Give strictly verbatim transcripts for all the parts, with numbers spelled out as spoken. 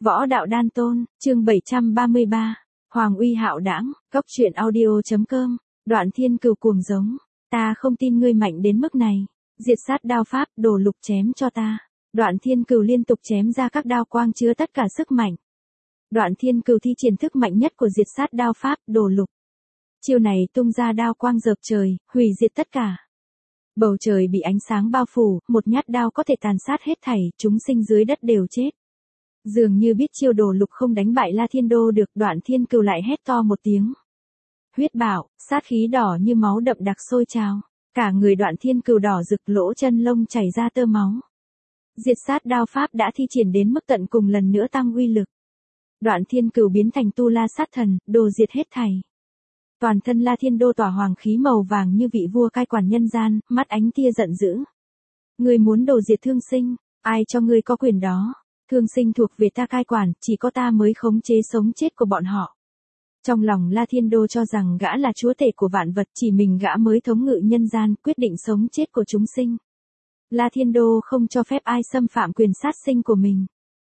Võ đạo đan tôn, chương bảy trăm ba mươi ba, Hoàng uy hạo đãng, cốc truyện audio.com, Đoạn Thiên Cừu cuồng giống, ta không tin ngươi mạnh đến mức này, diệt sát đao pháp, đồ lục chém cho ta. Đoạn Thiên Cừu liên tục chém ra các đao quang chứa tất cả sức mạnh. Đoạn Thiên Cừu thi triển thức mạnh nhất của diệt sát đao pháp, đồ lục. Chiêu này tung ra đao quang rợp trời, hủy diệt tất cả. Bầu trời bị ánh sáng bao phủ, một nhát đao có thể tàn sát hết thảy, chúng sinh dưới đất đều chết. Dường như biết chiêu đồ lục không đánh bại La Thiên Đô được, Đoạn Thiên Cừu lại hét to một tiếng. Huyết bạo, sát khí đỏ như máu đậm đặc sôi trào. Cả người Đoạn Thiên Cừu đỏ rực, lỗ chân lông chảy ra tơ máu. Diệt sát đao pháp đã thi triển đến mức tận cùng, lần nữa tăng uy lực. Đoạn Thiên Cừu biến thành tu la sát thần, đồ diệt hết thảy. Toàn thân La Thiên Đô tỏa hoàng khí màu vàng như vị vua cai quản nhân gian, mắt ánh tia giận dữ. Ngươi muốn đồ diệt thương sinh, ai cho ngươi có quyền đó? Thương sinh thuộc về ta cai quản, chỉ có ta mới khống chế sống chết của bọn họ. Trong lòng La Thiên Đô cho rằng gã là chúa tể của vạn vật, chỉ mình gã mới thống ngự nhân gian, quyết định sống chết của chúng sinh. La Thiên Đô không cho phép ai xâm phạm quyền sát sinh của mình.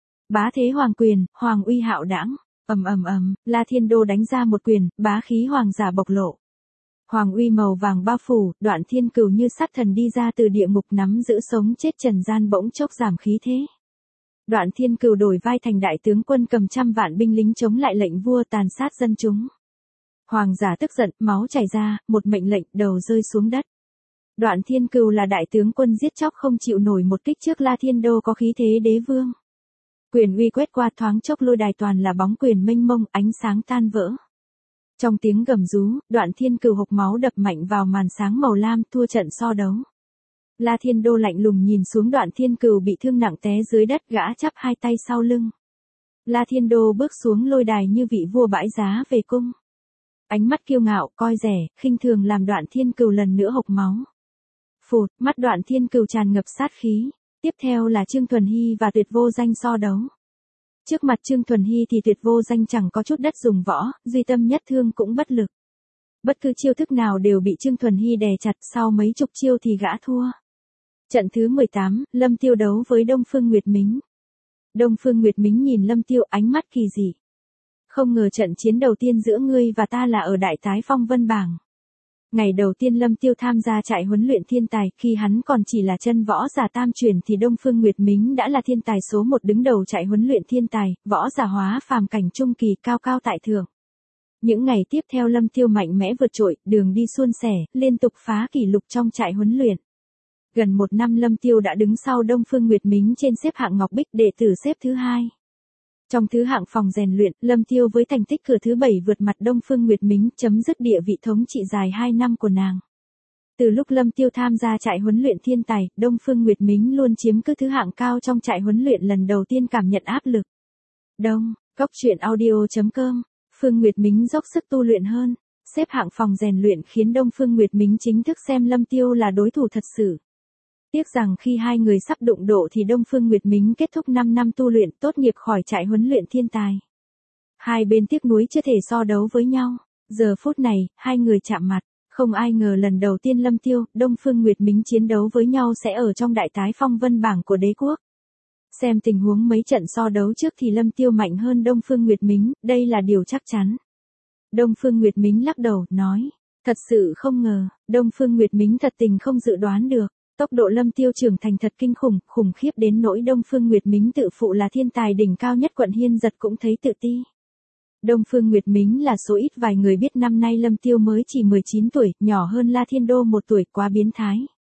Bá thế hoàng quyền, hoàng uy hạo đãng, ầm ầm ầm, La Thiên Đô đánh ra một quyền, bá khí hoàng giả bộc lộ. Hoàng uy màu vàng bao phủ, Đoạn Thiên Cừu như sát thần đi ra từ địa ngục, nắm giữ sống chết trần gian bỗng chốc giảm khí thế. Đoạn Thiên Cừu đổi vai thành đại tướng quân, cầm trăm vạn binh lính chống lại lệnh vua, tàn sát dân chúng. Hoàng giả tức giận, máu chảy ra, một mệnh lệnh, đầu rơi xuống đất. Đoạn Thiên Cừu là đại tướng quân giết chóc không chịu nổi một kích trước La Thiên Đô có khí thế đế vương. Quyền uy quét qua, thoáng chốc lôi đài toàn là bóng quyền mênh mông, ánh sáng tan vỡ. Trong tiếng gầm rú, Đoạn Thiên Cừu hộc máu đập mạnh vào màn sáng màu lam, thua trận so đấu. La Thiên Đô lạnh lùng nhìn xuống Đoạn Thiên Cừu bị thương nặng té dưới đất, gã chắp hai tay sau lưng. La Thiên Đô bước xuống lôi đài như vị vua bãi giá về cung. Ánh mắt kiêu ngạo, coi rẻ, khinh thường làm Đoạn Thiên Cừu lần nữa hộc máu. Phụt, mắt Đoạn Thiên Cừu tràn ngập sát khí. Tiếp theo là Trương Thuần Hy và Tuyệt Vô Danh so đấu. Trước mặt Trương Thuần Hy thì Tuyệt Vô Danh chẳng có chút đất dùng võ, duy tâm nhất thương cũng bất lực. Bất cứ chiêu thức nào đều bị Trương Thuần Hy đè chặt, sau mấy chục chiêu thì gã thua. Trận thứ mười tám, Lâm Tiêu đấu với Đông Phương Nguyệt Mính. Đông Phương Nguyệt Mính nhìn Lâm Tiêu, ánh mắt kỳ dị. Không ngờ trận chiến đầu tiên giữa ngươi và ta là ở Đại Tái Phong Vân Bảng. Ngày đầu tiên Lâm Tiêu tham gia trại huấn luyện thiên tài, khi hắn còn chỉ là chân võ giả tam truyền thì Đông Phương Nguyệt Mính đã là thiên tài số một, đứng đầu trại huấn luyện thiên tài, võ giả hóa phàm cảnh trung kỳ, cao cao tại thượng. Những ngày tiếp theo Lâm Tiêu mạnh mẽ vượt trội, đường đi suôn sẻ, liên tục phá kỷ lục trong trại huấn luyện. Gần một năm Lâm Tiêu đã đứng sau Đông Phương Nguyệt Mính trên xếp hạng Ngọc Bích, đệ tử xếp thứ hai. Trong thứ hạng phòng rèn luyện, Lâm Tiêu với thành tích cửa thứ bảy vượt mặt Đông Phương Nguyệt Mính, chấm dứt địa vị thống trị dài hai năm của nàng. Từ lúc Lâm Tiêu tham gia trại huấn luyện thiên tài, Đông Phương Nguyệt Mính luôn chiếm cứ thứ hạng cao trong trại huấn luyện, lần đầu tiên cảm nhận áp lực. Đông, cốc truyện audio.com, Phương Nguyệt Mính dốc sức tu luyện hơn, xếp hạng phòng rèn luyện khiến Đông Phương Nguyệt Mính chính thức xem Lâm Tiêu là đối thủ thật sự. Tiếc rằng khi hai người sắp đụng độ thì Đông Phương Nguyệt Mính kết thúc năm năm tu luyện, tốt nghiệp khỏi trại huấn luyện thiên tài. Hai bên tiếc nuối chưa thể so đấu với nhau. Giờ phút này, hai người chạm mặt. Không ai ngờ lần đầu tiên Lâm Tiêu, Đông Phương Nguyệt Mính chiến đấu với nhau sẽ ở trong Đại Tái Phong Vân Bảng của đế quốc. Xem tình huống mấy trận so đấu trước thì Lâm Tiêu mạnh hơn Đông Phương Nguyệt Mính, đây là điều chắc chắn. Đông Phương Nguyệt Mính lắc đầu, nói. Thật sự không ngờ, Đông Phương Nguyệt Mính thật tình không dự đoán được. Tốc độ Lâm Tiêu trưởng thành thật kinh khủng, khủng khiếp đến nỗi Đông Phương Nguyệt Mính tự phụ là thiên tài đỉnh cao nhất quận Hiên Giật cũng thấy tự ti. Đông Phương Nguyệt Mính là số ít vài người biết năm nay Lâm Tiêu mới chỉ mười chín tuổi, nhỏ hơn La Thiên Đô một tuổi, quá biến thái.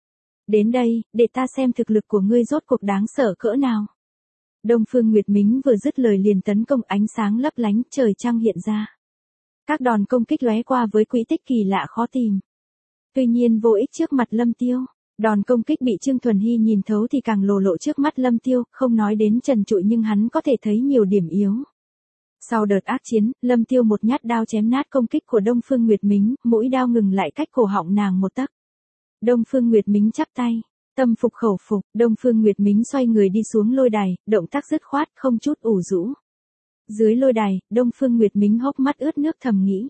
Đến đây, để ta xem thực lực của ngươi rốt cuộc đáng sợ cỡ nào. Đông Phương Nguyệt Mính vừa dứt lời liền tấn công, ánh sáng lấp lánh, trời trăng hiện ra. Các đòn công kích lóe qua với quỹ tích kỳ lạ khó tìm. Tuy nhiên vô ích trước mặt Lâm Tiêu. Đòn công kích bị Trương Thuần Hy nhìn thấu thì càng lồ lộ trước mắt Lâm Tiêu, không nói đến trần trụi nhưng hắn có thể thấy nhiều điểm yếu. Sau đợt ác chiến, Lâm Tiêu một nhát đao chém nát công kích của Đông Phương Nguyệt Mính, mũi đao ngừng lại cách cổ họng nàng một tấc. Đông Phương Nguyệt Mính chắp tay, tâm phục khẩu phục, Đông Phương Nguyệt Mính xoay người đi xuống lôi đài, động tác dứt khoát, không chút ủ rũ. Dưới lôi đài, Đông Phương Nguyệt Mính hốc mắt ướt nước thầm nghĩ.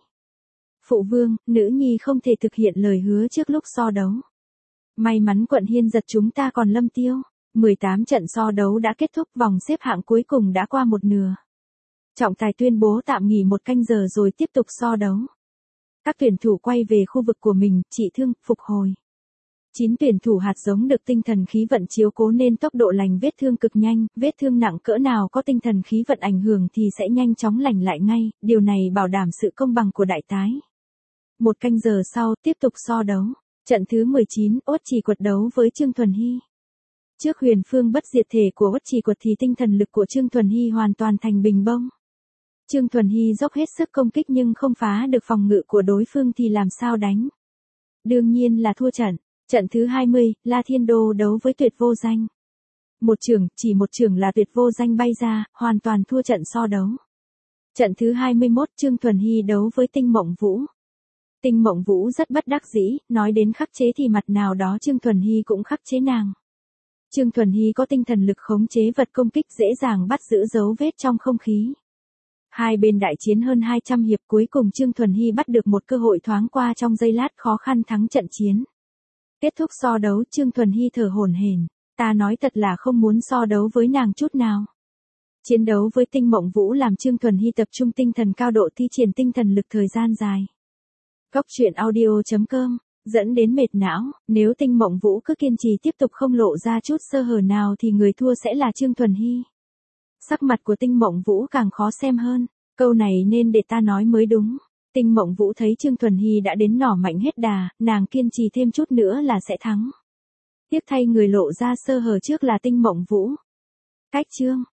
Phụ vương, nữ nhi không thể thực hiện lời hứa trước lúc so đấu. May mắn quận Hiên Giật chúng ta còn Lâm Tiêu. mười tám trận so đấu đã kết thúc, vòng xếp hạng cuối cùng đã qua một nửa. Trọng tài tuyên bố tạm nghỉ một canh giờ rồi tiếp tục so đấu. Các tuyển thủ quay về khu vực của mình, trị thương, phục hồi. chín tuyển thủ hạt giống được tinh thần khí vận chiếu cố nên tốc độ lành vết thương cực nhanh, vết thương nặng cỡ nào có tinh thần khí vận ảnh hưởng thì sẽ nhanh chóng lành lại ngay, điều này bảo đảm sự công bằng của đại tái. Một canh giờ sau, tiếp tục so đấu. Trận thứ mười chín, Uất Trì Quật đấu với Trương Thuần Hy. Trước huyền phương bất diệt thể của Uất Trì Quật thì tinh thần lực của Trương Thuần Hy hoàn toàn thành bình bông. Trương Thuần Hy dốc hết sức công kích nhưng không phá được phòng ngự của đối phương thì làm sao đánh. Đương nhiên là thua trận. Trận thứ hai mươi, La Thiên Đô đấu với Tuyệt Vô Danh. Một chưởng, chỉ một chưởng là Tuyệt Vô Danh bay ra, hoàn toàn thua trận so đấu. Trận thứ hai mươi mốt, Trương Thuần Hy đấu với Tinh Mộng Vũ. Tinh Mộng Vũ rất bất đắc dĩ, nói đến khắc chế thì mặt nào đó Trương Thuần Hy cũng khắc chế nàng. Trương Thuần Hy có tinh thần lực khống chế vật công kích dễ dàng bắt giữ dấu vết trong không khí. Hai bên đại chiến hơn hai trăm hiệp, cuối cùng Trương Thuần Hy bắt được một cơ hội thoáng qua trong giây lát khó khăn thắng trận chiến. Kết thúc so đấu, Trương Thuần Hy thở hổn hển, ta nói thật là không muốn so đấu với nàng chút nào. Chiến đấu với Tinh Mộng Vũ làm Trương Thuần Hy tập trung tinh thần cao độ thi triển tinh thần lực thời gian dài. Góc truyện audio chấm com, dẫn đến mệt não, nếu Tinh Mộng Vũ cứ kiên trì tiếp tục không lộ ra chút sơ hở nào thì người thua sẽ là Trương Thuần Hy. Sắc mặt của Tinh Mộng Vũ càng khó xem hơn, câu này nên để ta nói mới đúng. Tinh Mộng Vũ thấy Trương Thuần Hy đã đến nỏ mạnh hết đà, nàng kiên trì thêm chút nữa là sẽ thắng. Tiếc thay người lộ ra sơ hở trước là Tinh Mộng Vũ. Cách chương